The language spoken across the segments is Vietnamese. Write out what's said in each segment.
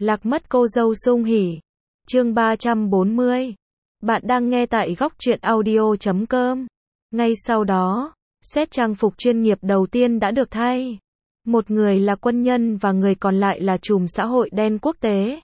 Lạc mất cô dâu sung hỉ. Chương 340. Bạn đang nghe tại góc truyện audio.com. Ngay sau đó, set trang phục chuyên nghiệp đầu tiên đã được thay. Một người là quân nhân và người còn lại là trùm xã hội đen quốc tế.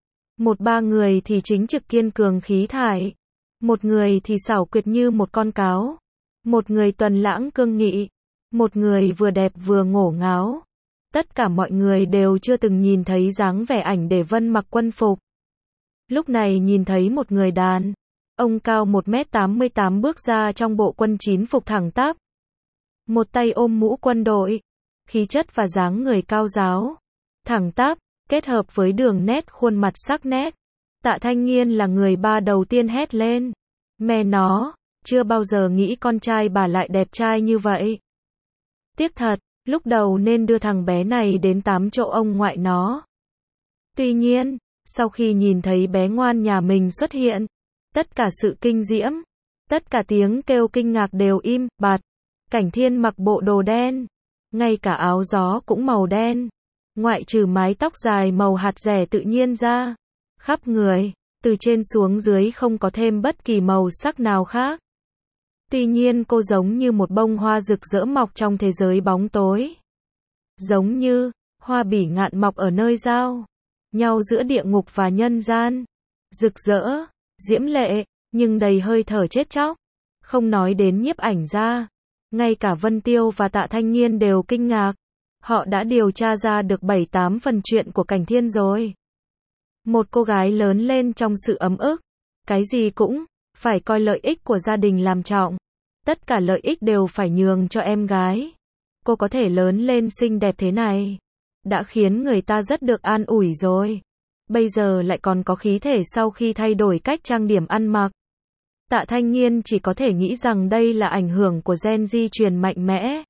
Ba người thì chính trực kiên cường khí thải. Một người thì xảo quyệt như một con cáo. Một người tuần lãng cương nghị. Một người vừa đẹp vừa ngổ ngáo. Tất cả mọi người đều chưa từng nhìn thấy dáng vẻ ảnh để Vân mặc quân phục. Lúc này nhìn thấy một người đàn ông cao 1m88 bước ra trong bộ quân chín phục thẳng tắp. Một tay ôm mũ quân đội. Khí chất và dáng người cao ráo, thẳng tắp, kết hợp với đường nét khuôn mặt sắc nét. Tạ Thanh Nghiên là người ba đầu tiên hét lên. Mẹ nó, chưa bao giờ nghĩ con trai bà lại đẹp trai như vậy. Tiếc thật, lúc đầu nên đưa thằng bé này đến 8 chỗ ông ngoại nó. Tuy nhiên, sau khi nhìn thấy bé ngoan nhà mình xuất hiện, tất cả sự kinh diễm, tất cả tiếng kêu kinh ngạc đều im bặt. Cảnh Thiên mặc bộ đồ đen, ngay cả áo gió cũng màu đen, ngoại trừ mái tóc dài màu hạt dẻ tự nhiên ra, khắp người, từ trên xuống dưới không có thêm bất kỳ màu sắc nào khác. Tuy nhiên cô giống như một bông hoa rực rỡ mọc trong thế giới bóng tối. Giống như hoa bỉ ngạn mọc ở nơi giao nhau giữa địa ngục và nhân gian. Rực rỡ, diễm lệ, nhưng đầy hơi thở chết chóc. Không nói đến nhiếp ảnh gia, ngay cả Vân Tiêu và Tạ Thanh Nghiên đều kinh ngạc. Họ đã điều tra ra được 7-8 phần chuyện của Cảnh Thiên rồi. Một cô gái lớn lên trong sự ấm ức, cái gì cũng phải coi lợi ích của gia đình làm trọng. Tất cả lợi ích đều phải nhường cho em gái. Cô có thể lớn lên xinh đẹp thế này, đã khiến người ta rất được an ủi rồi. Bây giờ lại còn có khí thể sau khi thay đổi cách trang điểm ăn mặc. Tạ Thanh Nghiên chỉ có thể nghĩ rằng đây là ảnh hưởng của gen di truyền mạnh mẽ.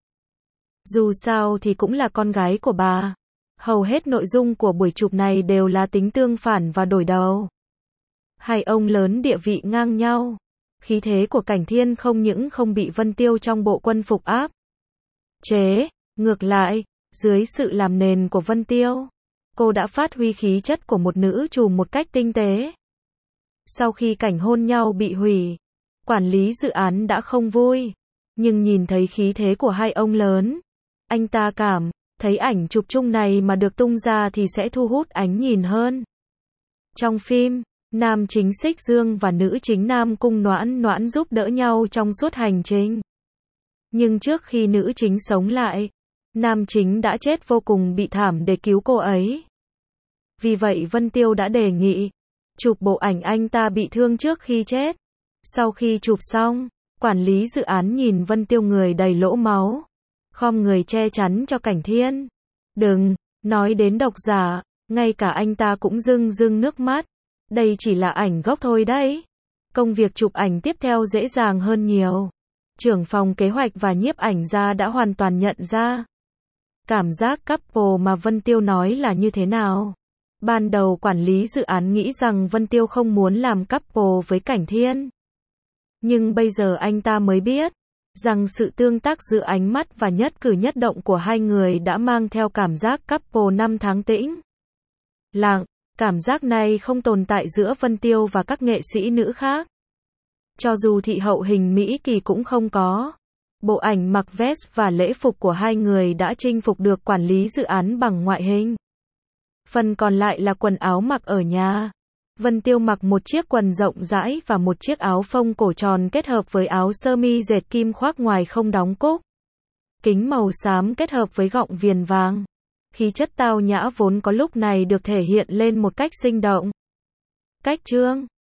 Dù sao thì cũng là con gái của bà. Hầu hết nội dung của buổi chụp này đều là tính tương phản và đổi đầu. Hai ông lớn địa vị ngang nhau. Khí thế của Cảnh Thiên không những không bị Vân Tiêu trong bộ quân phục áp chế, ngược lại, dưới sự làm nền của Vân Tiêu, cô đã phát huy khí chất của một nữ trùm một cách tinh tế. Sau khi cảnh hôn nhau bị hủy, quản lý dự án đã không vui, nhưng nhìn thấy khí thế của hai ông lớn, anh ta cảm thấy ảnh chụp chung này mà được tung ra thì sẽ thu hút ánh nhìn hơn. Trong phim, nam chính Xích Dương và nữ chính Nam Cung Noãn Noãn giúp đỡ nhau trong suốt hành trình. Nhưng trước khi nữ chính sống lại, nam chính đã chết vô cùng bi thảm để cứu cô ấy. Vì vậy Vân Tiêu đã đề nghị chụp bộ ảnh anh ta bị thương trước khi chết. Sau khi chụp xong, quản lý dự án nhìn Vân Tiêu người đầy lỗ máu, khom người che chắn cho Cảnh Thiên. Đừng nói đến độc giả, ngay cả anh ta cũng rưng rưng nước mắt. Đây chỉ là ảnh gốc thôi đấy. Công việc chụp ảnh tiếp theo dễ dàng hơn nhiều. Trưởng phòng kế hoạch và nhiếp ảnh gia đã hoàn toàn nhận ra cảm giác couple mà Vân Tiêu nói là như thế nào. Ban đầu quản lý dự án nghĩ rằng Vân Tiêu không muốn làm couple với Cảnh Thiên. Nhưng bây giờ anh ta mới biết rằng sự tương tác giữa ánh mắt và nhất cử nhất động của hai người đã mang theo cảm giác couple năm tháng tĩnh lặng. Cảm giác này không tồn tại giữa Vân Tiêu và các nghệ sĩ nữ khác. Cho dù thị hậu hình Mỹ Kỳ cũng không có. Bộ ảnh mặc vest và lễ phục của hai người đã chinh phục được quản lý dự án bằng ngoại hình. Phần còn lại là quần áo mặc ở nhà. Vân Tiêu mặc một chiếc quần rộng rãi và một chiếc áo phông cổ tròn kết hợp với áo sơ mi dệt kim khoác ngoài không đóng cúc. Kính màu xám kết hợp với gọng viền vàng. Khí chất tao nhã vốn có lúc này được thể hiện lên một cách sinh động. Cách trương